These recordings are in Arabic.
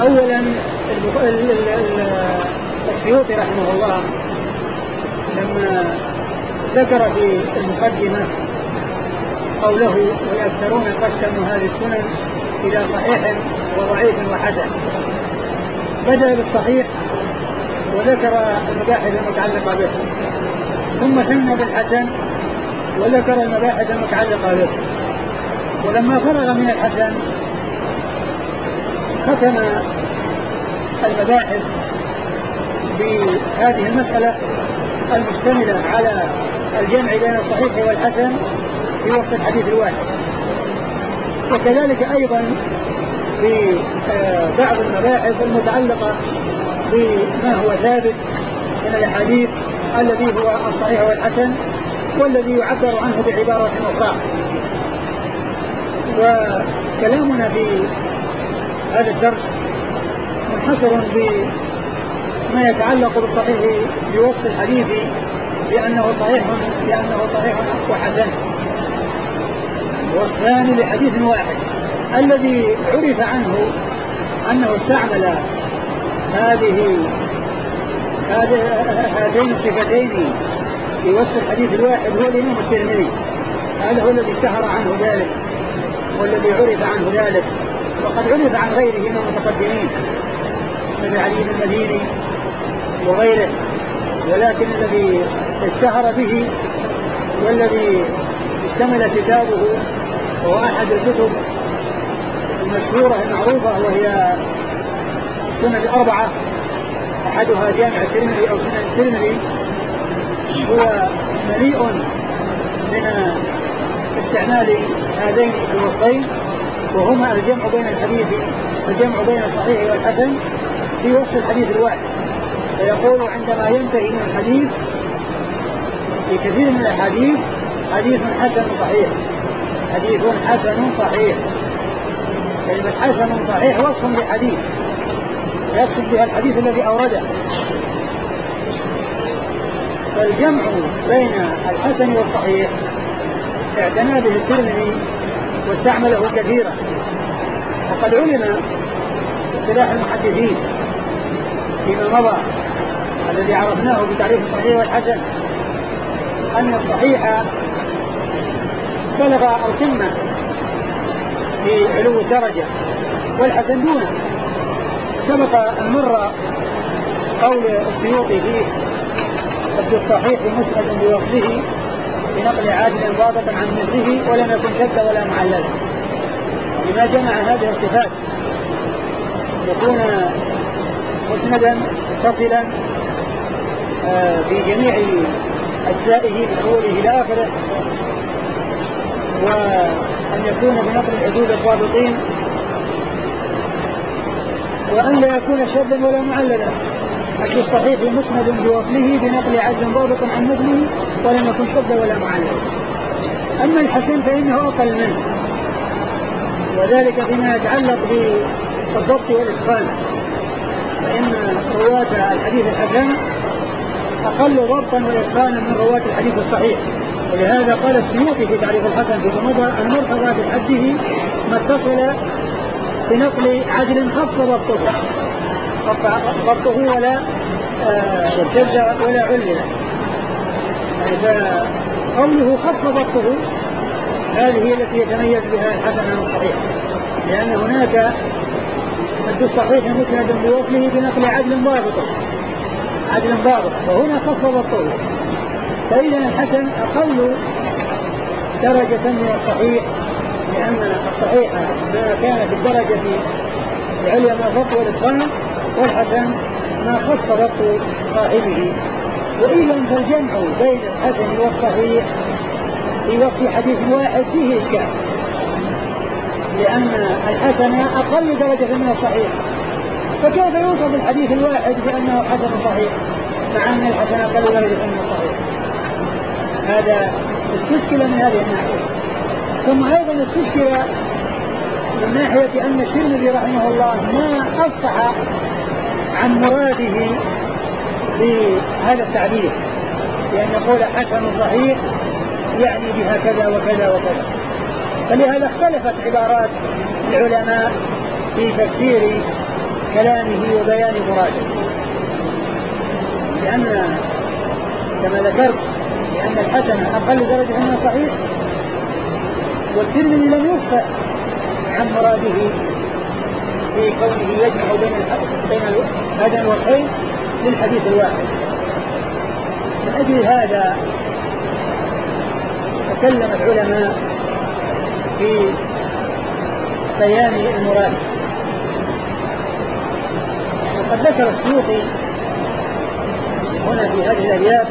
أولا السيوطي رحمه الله لما ذكر في المقدمة قوله والأكثرون قسموا هذه السنن إلى صحيح وضعيف وحسن، بدأ بالصحيح وذكر المباحث المتعلقة به، ثم ثنى بالحسن وذكر المباحث المتعلقة به، ولما فرغ من الحسن ختم المباحث بهذه المسألة المشتملة على الجمع بين الصحيح والحسن في وصف الحديث الواحد. وكذلك أيضا في بعض المباحث المتعلقة بما هو ثابت من الأحاديث الذي هو الصحيح والحسن والذي يعبر عنه بعبارة أخرى. وكلامنا في هذا الدرس منحصر بما يتعلق بالصحيح بوصف الحديث لأنه صحيح وحسن، وصفان لحديث واحد. الذي عرف عنه أنه استعمل هاتين الصفتين في وصف الحديث الواحد هو الإمام الترمذي. هذا هو الذي اشتهر عنه ذلك والذي عرف عنه ذلك، وقد عرف عن غيره من المتقدمين مثل علي بن المديني وغيره، ولكن الذي اشتهر به والذي اشتمل كتابه هو أحد الكتب المشهورة المعروفة وهي السنن الأربعة، أحدها جامع الترمذي أو سنن الترمذي، هو مليء من استعمال هذين الوصفين وهما الجمع بين الصحيح والحسن في وصف الحديث الواحد. فيقول عندما ينتهي من الحديث في كثير من الأحاديث حديث حسن صحيح، حديث حسن صحيح. كلمة حسن صحيح وصف لحديث يقصد بها الحديث الذي أورده. فالجمع بين الحسن والصحيح اعتنى به الترمذي واستعمله كثيرا. وقد علم اصطلاح المحدثين فيما مضى الذي عرفناه بتعريف الصحيح والحسن أن الصحيح بلغ القمة في علو الدرجة والحسن دونه. سبق أن مر قول السيوطي فيه قد الصحيح مسند بوصفه بنقل عادل ضابطا عن مثله ولم يكن شد ولا معلل. لما جمع هذه الصفات يكون مسندا متصلا في جميع أجزائه من أوله إلى آخره، وأن يكون بنقل الحدود الضابطين، وأن لا يكون شدا ولا معللا. حديث الصحيح مسند بوصله بنقل عدل ضابط عن مثله ولم يكن شد ولا معلل. أما الحسن فإنه أقل منه، وذلك فيما يتعلق بالضبط والإتقان، فإن رواة الحديث الحسن أقل ضبطا وإتقانا من رواة الحديث الصحيح. ولهذا قال السيوطي في تعريف الحسن في مضى المرتضى بحده ما اتصل بنقل عدل خف ضبطه ولا شد ولا علل. فقوله خف ضبطه هذه هي التي يتميز بها الحسن عن الصحيح، لأن هناك حد الصحيح مسند بوصله بنقل عدل ضابط وهنا خف ضبطه. فإذا الحسن أقل درجة من الصحيح، لأن الصحيح ما كان في الدرجة العليا ما ضبط والإتقان، والحسن ما خف ضبط صاحبه. وإذا فالجمع بين الحسن والصحيح في وصف حديث واحد فيه إشكال، لأن الحسن أقل درجة من الصحيح، فكيف يوصف الحديث الواحد بأنه حسن صحيح مع أن الحسن أقل درجة من الصحيح؟ هذا استشكل من هذه الناحية. ثم أيضا استشكل من ناحية أن الترمذي رحمه الله ما أفصح عن مراده بهذا التعبير، لأن يقول حسن صحيح يعني بها كذا وكذا وكذا. فلهذا اختلفت عبارات العلماء في تفسير كلامه وبيان مراده، لأن كما ذكرت لأن الحسن أقل درجة من الصحيح، والترمذي لم يفصح عن مراده في كونه يجمع بين هذين الوصفين للحديث الواحد. من أجل هذا تكلم العلماء في بيان المراد. وقد ذكر السيوطي هنا في هذه الأبيات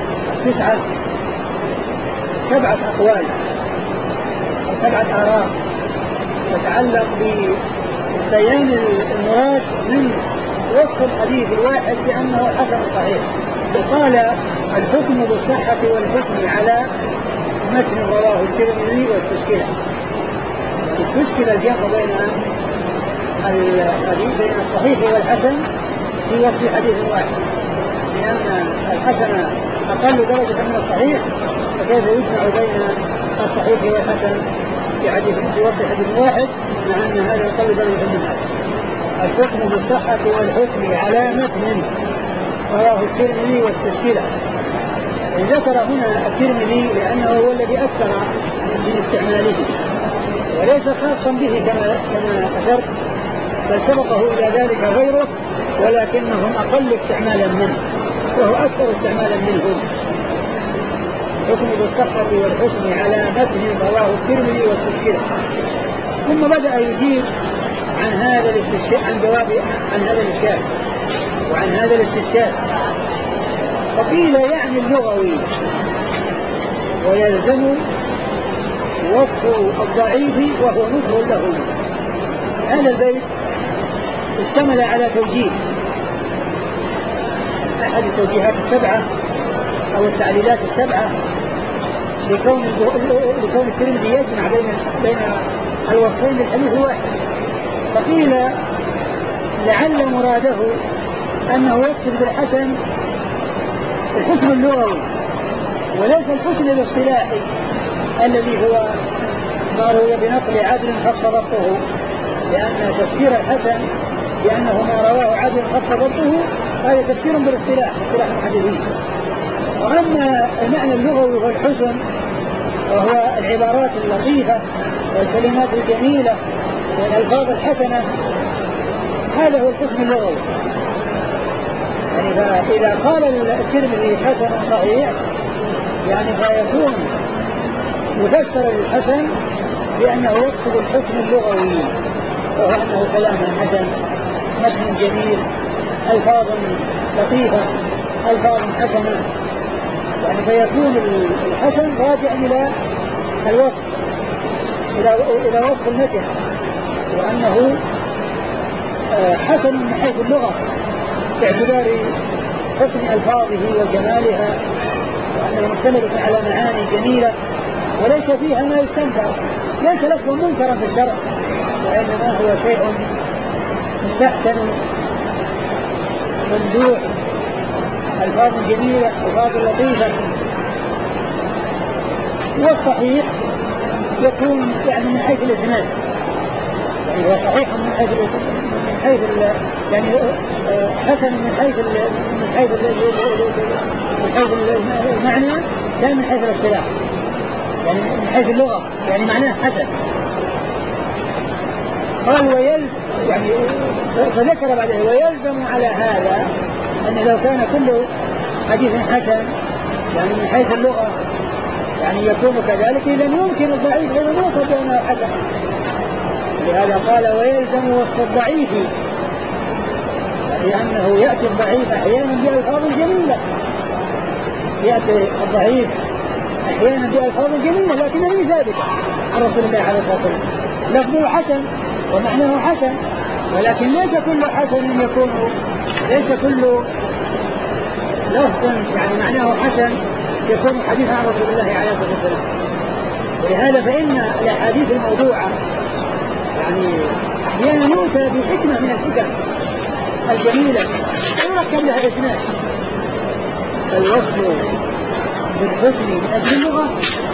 7 أقوال أو 7 آراء تتعلق ببيان المراد من وصف الحديث الواحد بأنه حسن صحيح. وقال الحكم بالصحة والحكم على متن رواه الترمذي واستشكل الجمع بين الصحيح والحسن في وصف حديث واحد، لأن الحسن أقل درجة من الصحيح، فكيف يجمع بين الصحيح والحسن في وصف حديث واحد مع أن هذا أقل درجة من هذا. الحكم بالصحة والحكم على متن رواه الترمذي واستشكله. ذكر هنا الترمذي لأنه هو الذي أكثر من استعماله وليس خاصا به كما أشرت، بل سبقه إلى ذلك غيره ولكنهم أقل استعمالا منه وهو أكثر استعمالا منه. الحكم بالصحة والحكم على متن رواه الترمذي واستشكله. ثم بدأ يجيب عن هذا الاستشكال، عن هذا الإشكال وعن هذا الاستشكال. فقيل يعني اللغوي، ويلزم وصف الضعيف وهو نكر له. هذا البيت اشتمل على توجيه، أحد التوجيهات 7 أو التعليلات 7 لكون الترمذي يجمع بين الوصفين للحديث الواحد. فقيل لعل مراده أنه يقصد بالحسن الحسن اللغوي وليس الحسن الاصطلاحي الذي هو ما روي بنقل عدل خف ضبطه، لأن تفسير الحسن بأنه ما رواه عدل خف ضبطه هذا تفسير بالاصطلاح، اصطلاح المحدثين. وأما المعنى اللغوي هو الحسن، وهو العبارات اللطيفة والكلمات الجميلة والألفاظ الحسنة، هذا هو الحسن اللغوي. يعني فإذا قال الترمذي حسن صحيح يعني فيكون يفسر الحسن بأنه يقصد الحسن اللغوي، وهو أنه كلام حسن، متن جميل، ألفاظ لطيفة، ألفاظ حسنة، يعني فيكون الحسن راجع إلى الوصف، إلى وصف المتن، وأنه حسن من حيث اللغة باعتبار حسن ألفاظه وجمالها، وأنه مشتمل على معاني جميلة وليس فيها ما يستنكر، ليس لفظ منكرا في الشرع، وإنما هو شيء مستحسن ممدوح، ألفاظ جميلة، ألفاظ لطيفة. والصحيح يكون يعني من حيث الإسناد، يعني هو صحيح من حيث يعني حسن من حيث المعنى لا من حيث الاصطلاح، يعني من حيث اللغة يعني معناه حسن. قال يعني فذكر بعده ويلزم على هذا أن لو كان كل حديث حسن يعني من حيث اللغة يعني يكون كذلك إذن يمكن الضعيف أيضا يوصف بأنه حسن. لهذا قال ويلزم وصف الضعيف، لأنه يأتي الضعيف أحيانا بألفاظ جميلة، يأتي الضعيف أحيانا بألفاظ جميلة لكنها ليس ثابتة عن رسول الله عليه الصلاة والسلام. لفظه حسن ومعناه حسن، ولكن ليس كل حسن يكون، ليس كل لفظ يعني معناه حسن يكون حديثا عن رسول الله عليه الصلاة والسلام. ولهذا فإن الأحاديث الموضوعة يعني أحيانا يؤتى بحكمة من الحكم الجميلة ويركب لها إسناد. الوصف بالحسن من أجل اللغة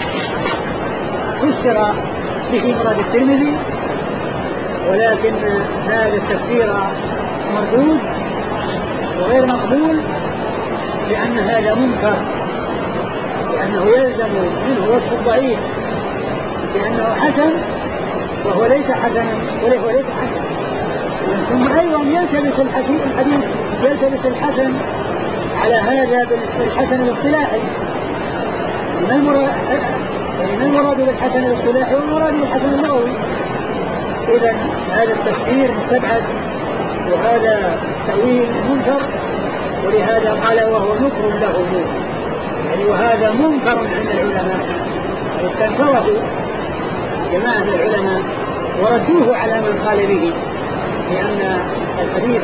فسر به مراد الترمذي، ولكن هذا التفسير مردود وغير مقبول، لأن هذا منكر، لأنه يلزم منه وصف الضعيف لأنه حسن وهو ليس حسنا وهو ليس حسن. ثم أيضا يلتبس الحديث يلتبس الحسن على هذا بالحسن الاصطلاحي. ما المراد بالحسن الاصطلاحي والمراد بالحسن اللغوي؟ إذا هذا التفسير مستبعد وهذا تأويل منكر، ولهذا قال وهو نكر له، يعني وهذا منكر عند العلماء، استنكره جماعة من العلماء وردوه على من قال به، لأن الحديث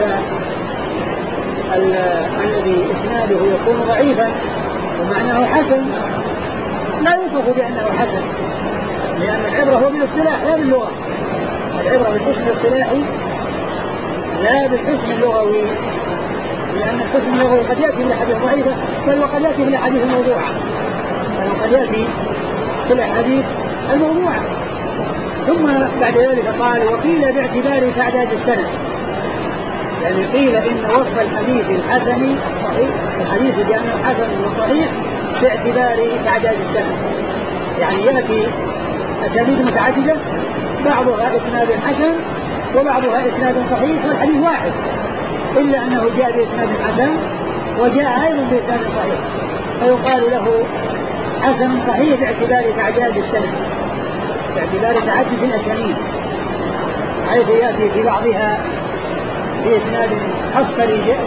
الذي إسناده يكون ضعيفا ومعناه حسن لا يوصف بأنه حسن، لأن العبرة هو بالاصطلاح لا باللغة، العبرة بالحسن الاصطلاحي لا بالحسن اللغوي، لأن الحسن اللغوي قد يأتي بالأحاديث ضعيفة بل وقد يأتي بالأحاديث الموضوعة، بل وقد يأتي بالأحاديث الموضوعة. ثم بعد ذلك قال وقيل باعتبار تعداد السنة، يعني قيل إن وصف الحديث الحسن الصحيح الحديث بأنه حسن وصحيح باعتبار تعداد السنة، يعني يأتي أسانيد متعددة بعضها إسناد حسن وبعضها إسناد صحيح والحديث واحد، إلا أنه جاء بإسناد حسن وجاء أيضا بإسناد صحيح، فيقال له حسن صحيح باعتبار تعداد السنة، باعتبار تعدد الأسانيد، حيث يأتي في بعضها بإسناد خف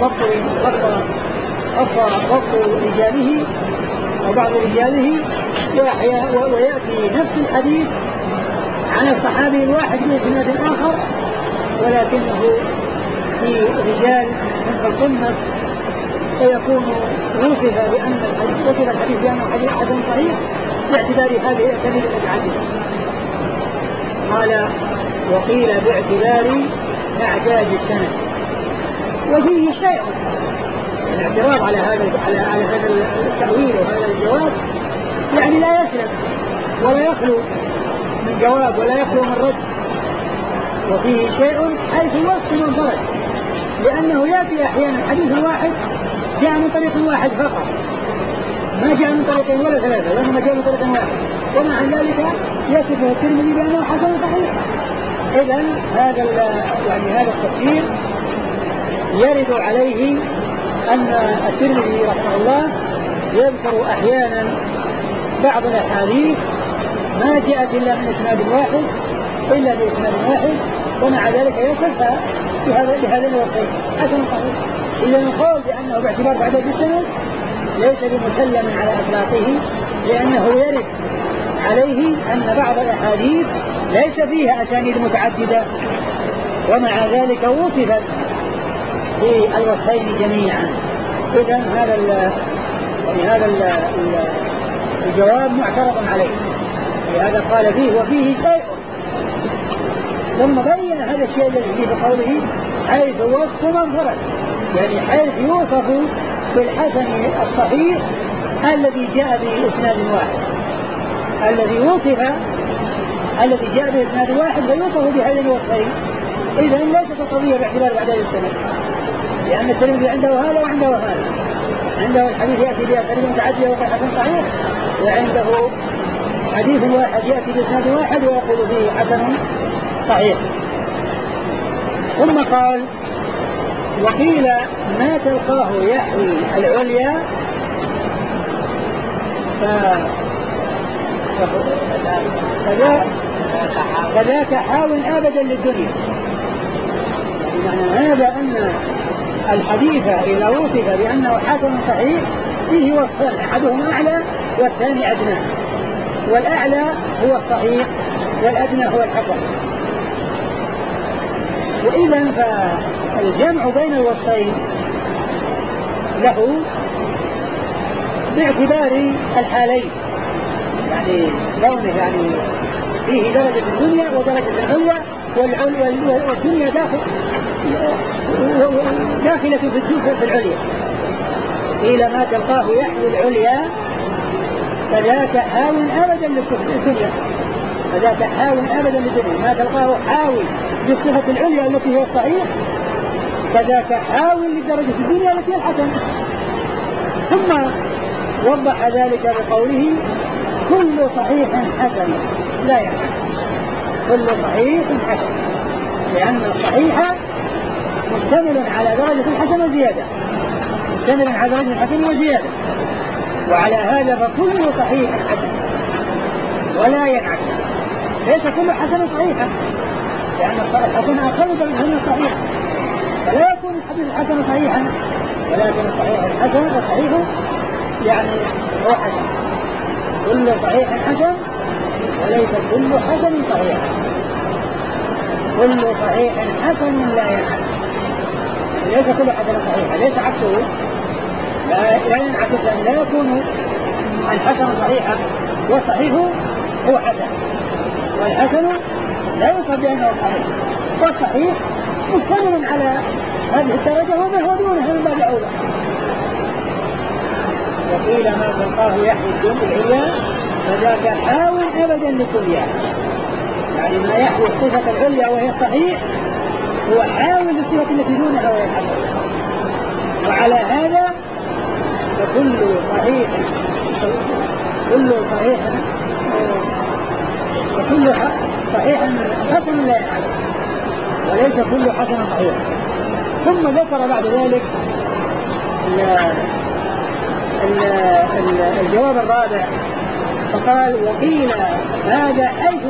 رجاله أو بعض رجاله، ويأتي نفس الحديث عن الصحابي الواحد بإسناد آخر ولكنه في رجال من القمة، فيكون وصف الحديث بأنه حديث حسن صحيح باعتبار هذه الأسانيد المتعددة. قال وقيل باعتبار تعداد السنة، وفيه شيء الاعتراض على هذا التأويل وهذا الجواب يعني لا يسلم ولا يخلو من جواب ولا يخلو من رد، وفيه شيء حيث الوصف منفرد، لأنه يأتي أحيانا حديث واحد جاء من طريق واحد فقط، ما جاء من طريقين ولا ثلاثة، وإنما جاء من طريق واحد، ومع ذلك يصفه الترمذي بأنه حسن صحيح. إذن هذا التفسير يرد عليه أن الترمذي رحمه الله يذكر أحيانا بعض الأحاديث ما جاءت إلا من إسناد واحد ومع ذلك يصفها بهذا الوصف حسن صحيح. إذا القول بأنه باعتبار تعداد السنة ليس بمسلم على إطلاقه، لأنه يرد عليه أن بعض الأحاديث ليس فيها أسانيد متعددة ومع ذلك وصفت في الوصفين جميعا. إذن هذا الجواب معترض عليه، لهذا قال فيه وفيه شيء، ثم بين هذا الشيء الذي فيه بقوله حيث وصف منفرد، يعني حيث يوصف بالحسن الصحيح الذي جاء بإسناد واحد، الذي جاء بإسناد واحد فيوصف بهذين الوصفين. إذن ليست القضية باعتبار تعداد السنة، لأن الترمذي عنده هذا وعنده هذا، عنده الحديث يأتي بأسانيد متعددة وقال حسن صحيح، وعنده حديث واحد يأتي بإسناد واحد ويقول فيه حسن صحيح. ثم قال وقيل ما تلقاه يحوي العليا فذاك حاول أبدا للدنيا، يعني هذا أن الحديث إذا وصف بأنه حسن صحيح فيه وصفان، أحدهما أعلى والثاني أدنى، والأعلى هو الصحيح والأدنى هو الحسن. وإذا فالجمع بين الوصفين له باعتبار الحالين، يعني كونه يعني فيه درجة الدنيا ودرجة العليا، والدنيا داخلة في العليا. قيل ما تلقاه يحوي العليا فذاك حاول أبدا للدنيا، ما تلقاه حاوي للصفة العليا التي هي الصحيح كذاك حاول للدرجة الدنيا التي هي الحسن. ثم وضح ذلك بقوله كل صحيح حسن لا ينعكس. كل صحيح حسن، لأن الصحيح مشتمل على درجة الحسن وزيادة، مشتمل على درجة الحسن وزيادة، وعلى هذا فكل صحيح حسن ولا ينعكس. ليس كل حسن صحيحا، لأن الحسن أقل درجة من الصحيح، فلا يكون الحديث الحسن صحيحا، ولكن الصحيح الحسن الصحيح يعني هو حسن. كل صحيح حسن وليس كل حسن صحيحا. كل صحيح حسن لا ينعكس، ليس كل حسن صحيحا، ليس عكسه، لا ينعكس أن لا يكون الحسن صحيحا، والصحيح هو حسن، والحسن لا يصاب بأنه صحيح، والصحيح مشتمل على هذه الدرجة وما هو دونها من باب أولى. وقيل ما تلقاه يحيي العليا فذاك حاول أبدا للدنيا، يعني ما يحوي الصفة العليا وهي الصحيح هو حاول للصفة التي دونها وهي الحسن. وعلى هذا فكل صحيح حسن لا ينعكس، وليس كل حسن صحيح. ثم ذكر بعد ذلك الجواب الرابع فقال وقيل هذا حيث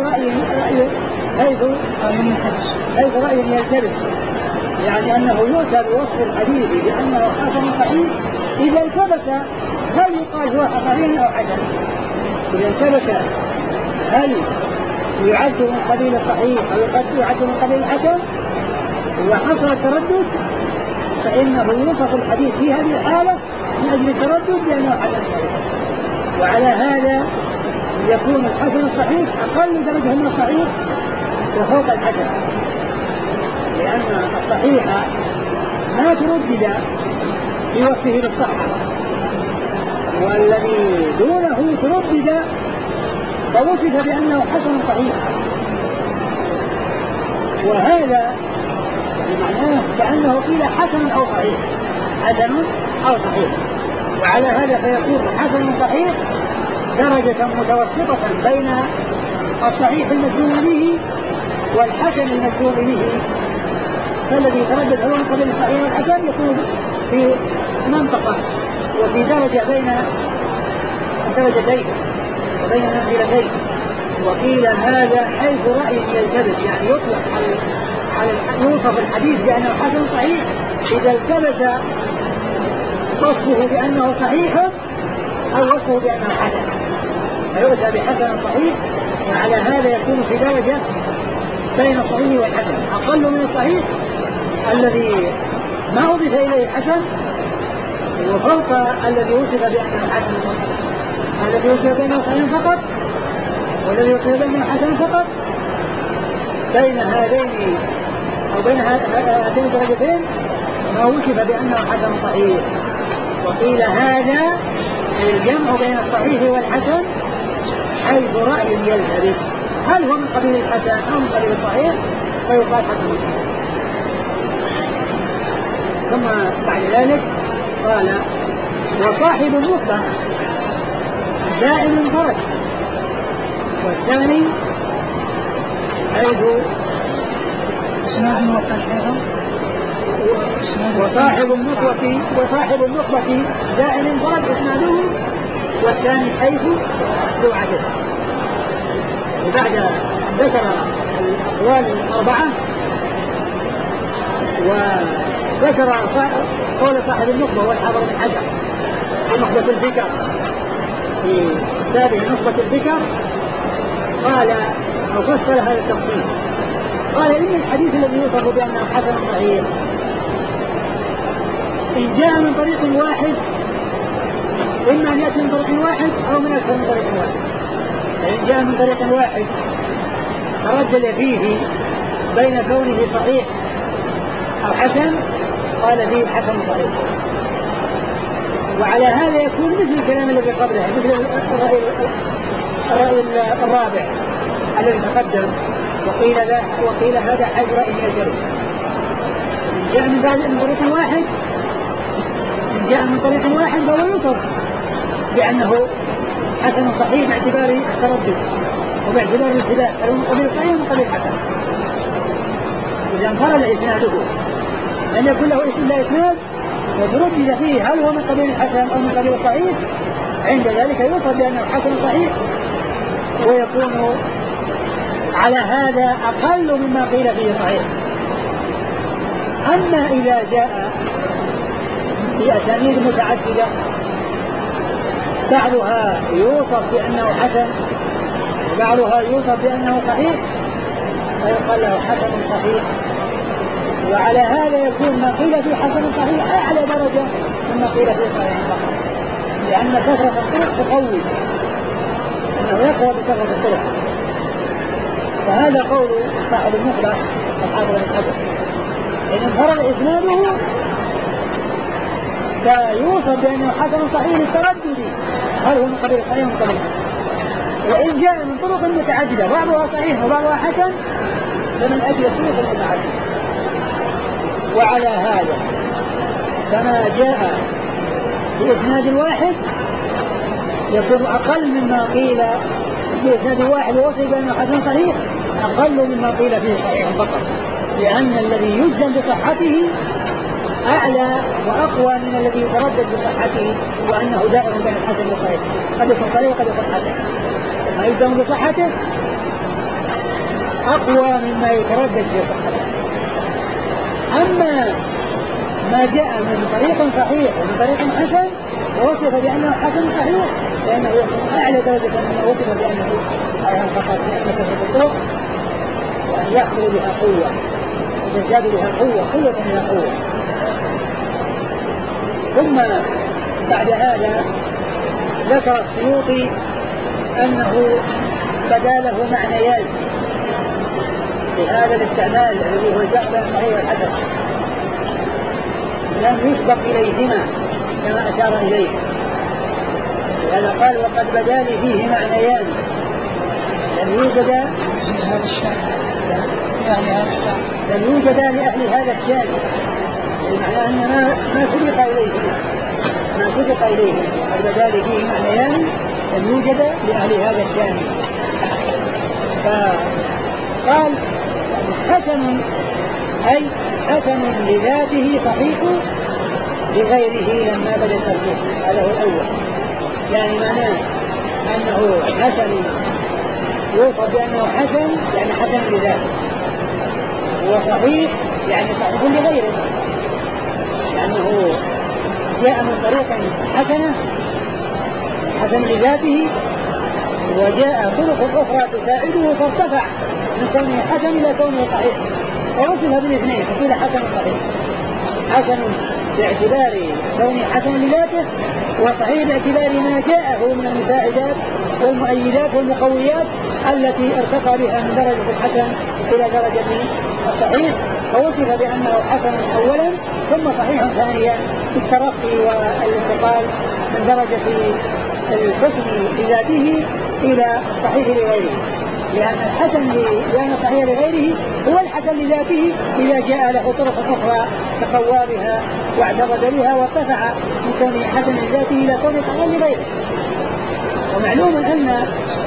رأي يلتبس، يعني أنه يؤتى بوصف الحديث بأنه حسن صحيح إذا التبس هل يقال هو صحيح أو حسن؟ إذا التبس هل يعد من قبيل الصحيح أو يعد من قبيل الحسن؟ إذا حصل التردد فإنه يوصف الحديث في هذه الحالة من أجل التردد لأنه حسن صحيح. وعلى هذا يكون الحسن الصحيح أقل درجة من الصحيح وفوق الحسن، لأن الصحيح ما تردد في وصفه بالصحة، والذي دونه تردد فوصف بأنه حسن صحيح، وهذا بمعناه كأنه قيل حسن أو صحيح، حسن أو صحيح. وعلى هذا فيكون حسن صحيح درجة متوسطة بين الصحيح المجزوم به والحسن المجزوم به، فالذي يتردد هو من قبل الصحيح والحسن يكون في منطقة وفي درجة بين الدرجتين وبين المنزلتين. وقيل هذا حيث رأي يلتبس، يعني يطلق على يوصف الحديث بأنه حسن صحيح إذا التبس وصفه بأنه صحيح أو وصفه بأنه حسن، فيؤتى بحسن صحيح، وعلى هذا يكون في درجة بين الصحيح والحسن، أقل من الصحيح الذي ما أضيف إليه حسن، وفوق الذي وصف بأنه حسن فقط، الذي وصف بأنه صحيح فقط والذي وصف بأنه حسن فقط. بين هذين أو بين هاتين الدرجتين ما وصف بأنه حسن صحيح. وقيل هذا الجمع بين الصحيح والحسن حيث رأي يلتبس، هل هو من قبيل الحسن أو من قبيل الصحيح فيقال حسن صحيح. ثم بعد ذلك قال وصاحب النخبة دائم فرد، والثاني حيث وصاحب النخبة دائم فرد إسناده، والثاني حيث ذو عدد. وبعد أن ذكر الأقوال الأربعة وذكر قول صاحب النخبة والحافظ بن حجر في نخبة الفكر في كتابه نخبة الفكر قال أو فصل هذا التفصيل، قال إن الحديث الذي يوصف بأنه حسن صحيح إن جاء من طريق واحد إما أن يأتي من طريق واحد أو من أكثر من طريق واحد. فإن جاء من طريق واحد تردد فيه بين كونه صحيح أو حسن قال فيه حسن صحيح. وعلى هذا يكون مثل الكلام الذي قبله، مثل الرأي الرابع الذي تقدم وقيل هذا حيث رأي يلتبس. إن جاء من طريق واحد، إن جاء من طريق واحد فهو يوصف بأنه حسن صحيح باعتبار التردد وباعتبار الابتداء، هل هو من قبيل صحيح ومن قبيل حسن. إذا انفرد إسناده أن يكون له اسم لا إسناد وتردد فيه هل هو من قبيل الحسن أو من قبيل الصحيح، عند ذلك يوصف بأنه حسن صحيح ويكون على هذا أقل مما قيل فيه صحيح. أما إذا جاء في أسانيد متعددة بعضها يوصف بأنه حسن وبعضها يوصف بأنه صحيح فيقال له حسن صحيح، وعلى هذا يكون ما قيل في حسن صحيح أعلى درجة مما قيل في صحيح فقط، لأن كثرة الطرق تقوي، أنه يقوى بكثرة الطرق. فهذا قول صاحب المخلص الحافظ بن حجر، إن انفرد إسناده فيوصف بأنه حسن صحيح للتردد هل هو من قبيل الصحيح ومن قبيل الحسن. وإن جاء من طرق متعددة بعضها صحيح وبعضها حسن فمن أجل الطرق المتعددة. وعلى هذا فما جاء بإسناد واحد يكون أقل مما قيل بإسناد واحد ووصف بأنه حسن صحيح أقل مما قيل فيه صحيح فقط، لأن الذي يجزم بصحته أعلى وأقوى من الذي يتردد بصحته، وأنه دائر بين الحسن والصحيح، قد يكون صحيح وقد يكون حسن. ما يجزم بصحته أقوى مما يتردد بصحته. أما ما جاء من طريق صحيح ومن طريق حسن ووصف بأنه حسن صحيح لأنه يكون أعلى درجة مما وصف بأنه صحيح فقط، لأن كثرة الطرق يعني يحصل بها قوة وتزداد بها قوة بها قوة. ثم بعد هذا ذكر السيوطي أنه بدا له معنيان بهذا الاستعمال الذي هو الجمع بين الصحيح والحسن، لم يسبق إليهما كما أشار إليه، لهذا قال وقد بدا لي فيه معنيان لم يوجد لأهل لأهل هذا الشأن، بمعنى أن ما سبق إليه قد بدا لي فيه معنيان لم يوجد لأهل هذا الشأن. فقال حسن أي حسن لذاته صحيح لغيره لما بدا الترجيح، هذا هو الأول، يعني معناه أنه حسن يوصف بأنه حسن يعني حسن لذاته، وصحيح يعني صحيح لغيره، لأنه جاء من طريق حسنة حسن لذاته وجاء طرق أخرى تساعده فارتفع من كونه حسن إلى كونه صحيح، ووصف بالاثنين فقيل حسن صحيح، حسن باعتبار كونه حسن لذاته وصحيح باعتبار ما جاءه من المساعدات والمؤيدات والمقويات التي ارتقى بها من درجة الحسن إلى درجة الصحيح، فوصف بأنه حسن أولا ثم صحيح ثانيا بالترقي والانتقال من درجة الحسن لذاته إلى الصحيح لغيره، لأن الصحيح لغيره هو الحسن لذاته إذا جاء له طرق أخرى تقوى بها واعتقد بها وارتفع من كونه حسن لذاته إلى كونه صحيح لغيره. ومعلوم أن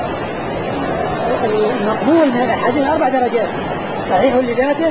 المقبول من الأحاديث 4 درجات: صحيح لذاته،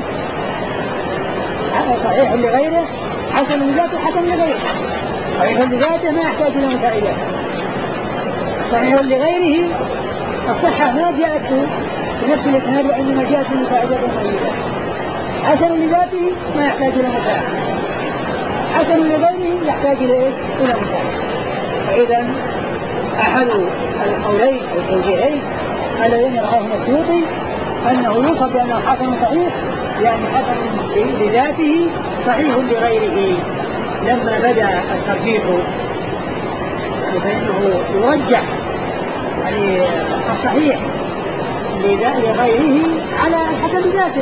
صحيح لغيره، حسن لذاته، حسن لغيره. صحيح لذاته ما يحتاج إلى مساعدات، صحيح لغيره الصحة ما جاءت في نفس الإسناد وإنما جاءت في مساعدات المؤيدات. حسن لذاته ما يحتاج إلى مساعدة، حسن لغيره يحتاج إلى مساعدة. فإذا أحد القولين والتوجيهين اللذين رآهما السيوطي أنه يوصف بأنه حسن صحيح يعني حسن لذاته صحيح لغيره لما بدأ الترجيح، فإنه يرجح يعني الصحيح لغيره على الحسن لذاته،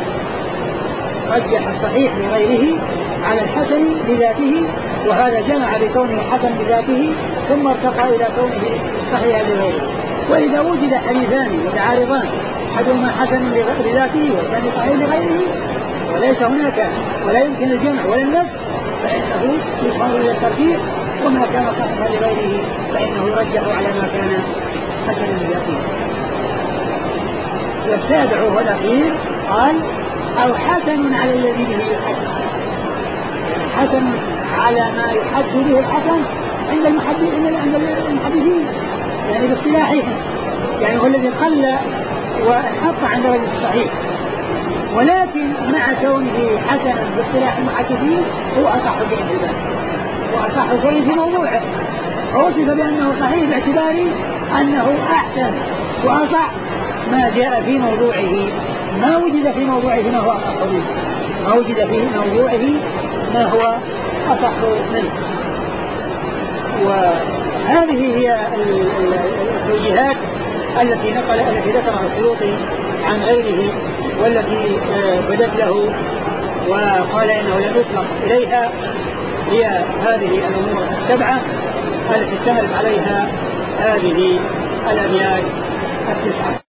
رجح الصحيح لغيره على الحسن لذاته، وهذا جمع بكونه حسن لذاته ثم ارتقى إلى كونه صحيح لغيره. وإذا وجد حديثان متعارضان أحدهما حسن لذاته والثاني صحيح لغيره وليس هناك ولا يمكن الجمع ولا النسخ فإنه يصار إلى الترجيح، وما كان صحيحا لغيره فإنه يرجح على ما كان حسنا لذاته. والسابع والأخير قال أو حسن على الذي به الحسن، يعني حسن على ما يحد به الحسن عند المحدثين يعني باصطلاحهم، يعني هو الذي قل وانحط عن درجة الصحيح، ولكن مع كونه حسنا باصطلاح المحدثين هو أصح شيء في ذلك وأصح شيء في موضوعه، ووصف بأنه صحيح باعتبار أنه أحسن وأصح ما جاء في موضوعه، ما وجد في موضوعه ما هو أصح منه، ما وجد في موضوعه ما هو أصح منه. وهذه هي التوجيهات التي ذكرها السيوطي عن غيره والتي بدت له وقال إنه لم يسبق إليها، هي هذه الأمور السبعة التي اشتملت عليها هذه الأبيات التسعة.